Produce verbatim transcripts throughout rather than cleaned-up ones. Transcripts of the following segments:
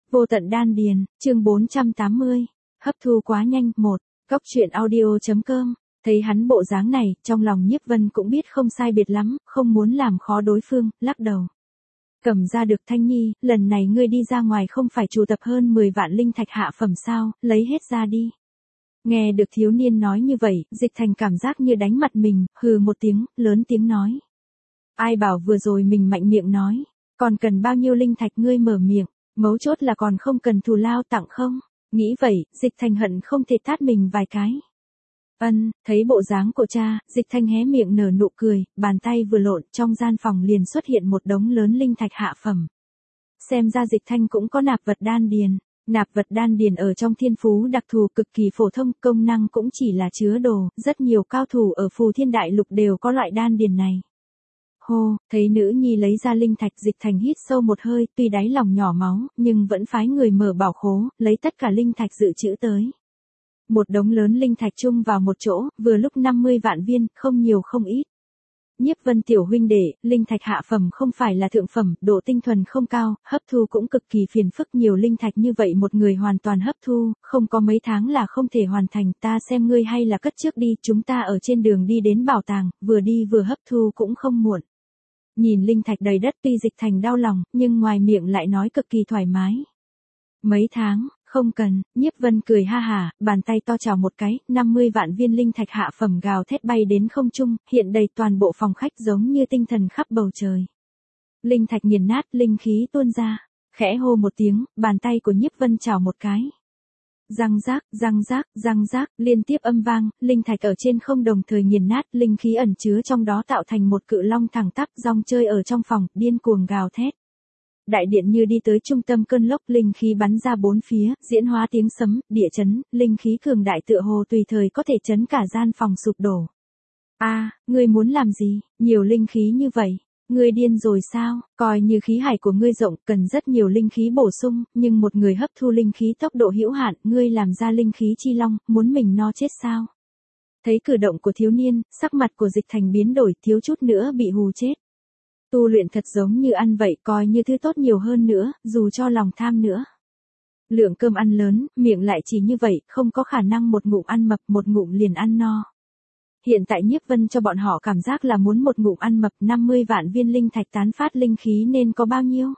Vô tận đan điền, chương bốn trăm tám mươi. Hấp thu quá nhanh, một. Góc truyện audio.com. Thấy hắn bộ dáng này, trong lòng Nhiếp Vân cũng biết không sai biệt lắm, không muốn làm khó đối phương, lắc đầu. Cầm ra được Thanh Nhi, lần này ngươi đi ra ngoài không phải trụ tập hơn mười vạn linh thạch hạ phẩm sao, lấy hết ra đi. Nghe được thiếu niên nói như vậy, Dịch Thành cảm giác như đánh mặt mình, hừ một tiếng, lớn tiếng nói. Ai bảo vừa rồi mình mạnh miệng nói, còn cần bao nhiêu linh thạch ngươi mở miệng, mấu chốt là còn không cần thù lao tặng không? Nghĩ vậy, Dịch Thành hận không thể tát mình vài cái. Ân, thấy bộ dáng của cha, Dịch Thành hé miệng nở nụ cười, bàn tay vừa lộn, trong gian phòng liền xuất hiện một đống lớn linh thạch hạ phẩm. Xem ra Dịch Thành cũng có nạp vật đan điền. Nạp vật đan điền ở trong thiên phú đặc thù cực kỳ phổ thông, công năng cũng chỉ là chứa đồ, rất nhiều cao thủ ở Phù Thiên Đại Lục đều có loại đan điền này. Hô, thấy nữ nhi lấy ra linh thạch, Dịch Thành hít sâu một hơi, tuy đáy lòng nhỏ máu, nhưng vẫn phái người mở bảo khố, lấy tất cả linh thạch dự trữ tới. Một đống lớn linh thạch chung vào một chỗ, vừa lúc năm mươi vạn viên, không nhiều không ít. Nhiếp Vân tiểu huynh đệ, linh thạch hạ phẩm không phải là thượng phẩm, độ tinh thuần không cao, hấp thu cũng cực kỳ phiền phức, nhiều linh thạch như vậy một người hoàn toàn hấp thu, không có mấy tháng là không thể hoàn thành, ta xem ngươi hay là cất trước đi, chúng ta ở trên đường đi đến bảo tàng, vừa đi vừa hấp thu cũng không muộn. Nhìn linh thạch đầy đất tuy Dịch Thành đau lòng, nhưng ngoài miệng lại nói cực kỳ thoải mái. Mấy tháng, không cần, Nhiếp Vân cười ha hả, bàn tay to chào một cái, năm mươi vạn viên linh thạch hạ phẩm gào thét bay đến không trung, hiện đầy toàn bộ phòng khách giống như tinh thần khắp bầu trời. Linh thạch nghiền nát, linh khí tuôn ra, khẽ hô một tiếng, bàn tay của Nhiếp Vân chào một cái. Răng rác, răng rác, răng rác, liên tiếp âm vang, linh thạch ở trên không đồng thời nghiền nát, linh khí ẩn chứa trong đó tạo thành một cự long thẳng tắp, rong chơi ở trong phòng, điên cuồng gào thét. Đại điện như đi tới trung tâm cơn lốc, linh khí bắn ra bốn phía, diễn hóa tiếng sấm, địa chấn, linh khí cường đại tựa hồ tùy thời có thể chấn cả gian phòng sụp đổ. A, à, ngươi muốn làm gì, nhiều linh khí như vậy, ngươi điên rồi sao, coi như khí hải của ngươi rộng, cần rất nhiều linh khí bổ sung, nhưng một người hấp thu linh khí tốc độ hữu hạn, ngươi làm ra linh khí chi long, muốn mình no chết sao? Thấy cử động của thiếu niên, sắc mặt của Dịch Thành biến đổi, thiếu chút nữa bị hù chết. Tu luyện thật giống như ăn vậy, coi như thứ tốt nhiều hơn nữa, dù cho lòng tham nữa. Lượng cơm ăn lớn, miệng lại chỉ như vậy, không có khả năng một ngụm ăn mập, một ngụm liền ăn no. Hiện tại Nhiếp Vân cho bọn họ cảm giác là muốn một ngụm ăn mập, năm mươi vạn viên linh thạch tán phát linh khí nên có bao nhiêu?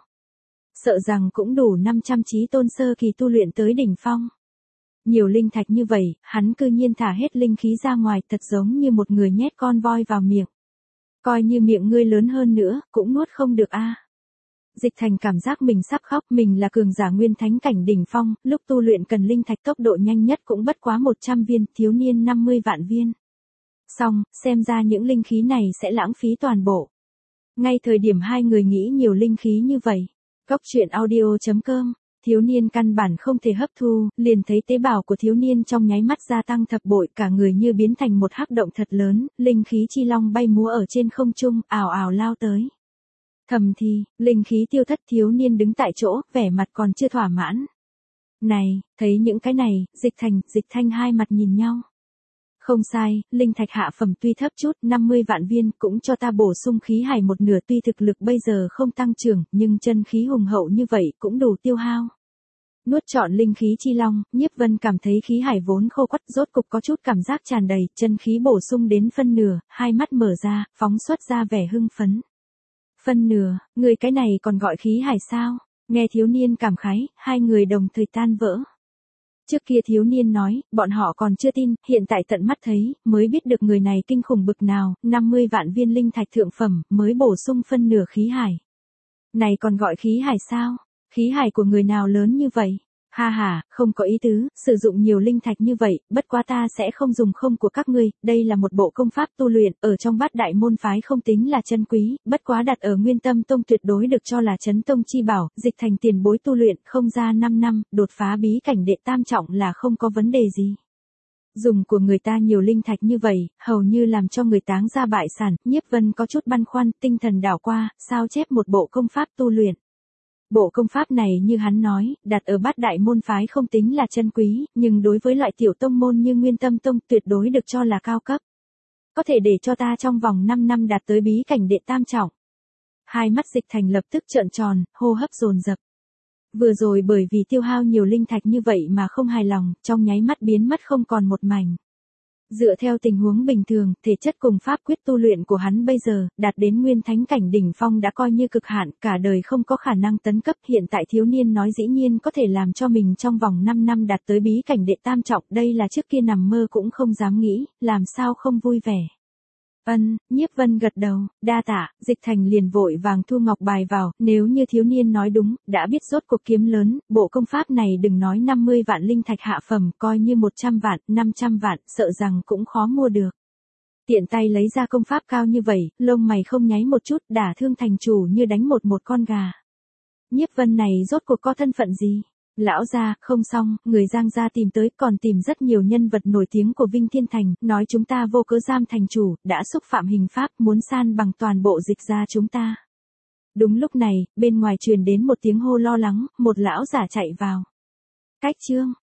Sợ rằng cũng đủ năm trăm chí tôn sơ kỳ tu luyện tới đỉnh phong. Nhiều linh thạch như vậy, hắn cư nhiên thả hết linh khí ra ngoài, thật giống như một người nhét con voi vào miệng. Coi như miệng ngươi lớn hơn nữa, cũng nuốt không được a. À. Dịch Thành cảm giác mình sắp khóc, mình là cường giả nguyên thánh cảnh đỉnh phong, lúc tu luyện cần linh thạch tốc độ nhanh nhất cũng bất quá một trăm viên, thiếu niên năm mươi vạn viên. Xong, xem ra những linh khí này sẽ lãng phí toàn bộ. Ngay thời điểm hai người nghĩ nhiều linh khí như vậy, góc truyện audio.com, thiếu niên căn bản không thể hấp thu, liền thấy tế bào của thiếu niên trong nháy mắt gia tăng thập bội, cả người như biến thành một hắc động thật lớn, linh khí chi long bay múa ở trên không trung, ào ào lao tới. Thầm thì, linh khí tiêu thất, thiếu niên đứng tại chỗ, vẻ mặt còn chưa thỏa mãn. Này, thấy những cái này, Dịch Thành, Dịch Thanh hai mặt nhìn nhau. Không sai, linh thạch hạ phẩm tuy thấp chút, năm mươi vạn viên, cũng cho ta bổ sung khí hải một nửa, tuy thực lực bây giờ không tăng trưởng, nhưng chân khí hùng hậu như vậy cũng đủ tiêu hao. Nuốt trọn linh khí chi long, Nhiếp Vân cảm thấy khí hải vốn khô quắt, rốt cục có chút cảm giác tràn đầy, chân khí bổ sung đến phân nửa, hai mắt mở ra, phóng xuất ra vẻ hưng phấn. Phân nửa, người cái này còn gọi khí hải sao? Nghe thiếu niên cảm khái, hai người đồng thời tan vỡ. Trước kia thiếu niên nói, bọn họ còn chưa tin, hiện tại tận mắt thấy, mới biết được người này kinh khủng bực nào, năm mươi vạn viên linh thạch thượng phẩm, mới bổ sung phân nửa khí hải. Này còn gọi khí hải sao? Khí hải của người nào lớn như vậy? Ha ha, không có ý tứ, sử dụng nhiều linh thạch như vậy, bất quá ta sẽ không dùng không của các ngươi, đây là một bộ công pháp tu luyện, ở trong bát đại môn phái không tính là chân quý, bất quá đặt ở Nguyên Tâm Tông tuyệt đối được cho là chấn tông chi bảo, Dịch Thành tiền bối tu luyện, không ra năm năm, đột phá bí cảnh đệ tam trọng là không có vấn đề gì. Dùng của người ta nhiều linh thạch như vậy, hầu như làm cho người táng ra bại sản, Nhiếp Vân có chút băn khoăn, tinh thần đảo qua, sao chép một bộ công pháp tu luyện. Bộ công pháp này như hắn nói, đặt ở bát đại môn phái không tính là chân quý, nhưng đối với loại tiểu tông môn như Nguyên Tâm Tông tuyệt đối được cho là cao cấp. Có thể để cho ta trong vòng năm năm đạt tới bí cảnh đệ tam trọng. Hai mắt Dịch Thành lập tức trợn tròn, hô hấp dồn dập. Vừa rồi bởi vì tiêu hao nhiều linh thạch như vậy mà không hài lòng, trong nháy mắt biến mất không còn một mảnh. Dựa theo tình huống bình thường, thể chất cùng pháp quyết tu luyện của hắn bây giờ, đạt đến nguyên thánh cảnh đỉnh phong đã coi như cực hạn, cả đời không có khả năng tấn cấp. Hiện tại thiếu niên nói dĩ nhiên có thể làm cho mình trong vòng năm năm đạt tới bí cảnh đệ tam trọng, đây là trước kia nằm mơ cũng không dám nghĩ, làm sao không vui vẻ. Ân, Nhiếp Vân gật đầu, đa tạ. Dịch Thành liền vội vàng thu ngọc bài vào, nếu như thiếu niên nói đúng, đã biết rốt cuộc kiếm lớn, bộ công pháp này đừng nói năm mươi vạn linh thạch hạ phẩm, coi như một trăm vạn, năm trăm vạn, sợ rằng cũng khó mua được. Tiện tay lấy ra công pháp cao như vậy, lông mày không nháy một chút, đả thương thành chủ như đánh một một con gà. Nhiếp Vân này rốt cuộc có thân phận gì? Lão gia, không xong, người Giang gia tìm tới, còn tìm rất nhiều nhân vật nổi tiếng của Vinh Thiên Thành, nói chúng ta vô cớ giam thành chủ, đã xúc phạm hình pháp, muốn san bằng toàn bộ Dịch gia chúng ta. Đúng lúc này, bên ngoài truyền đến một tiếng hô lo lắng, một lão giả chạy vào. Cách chương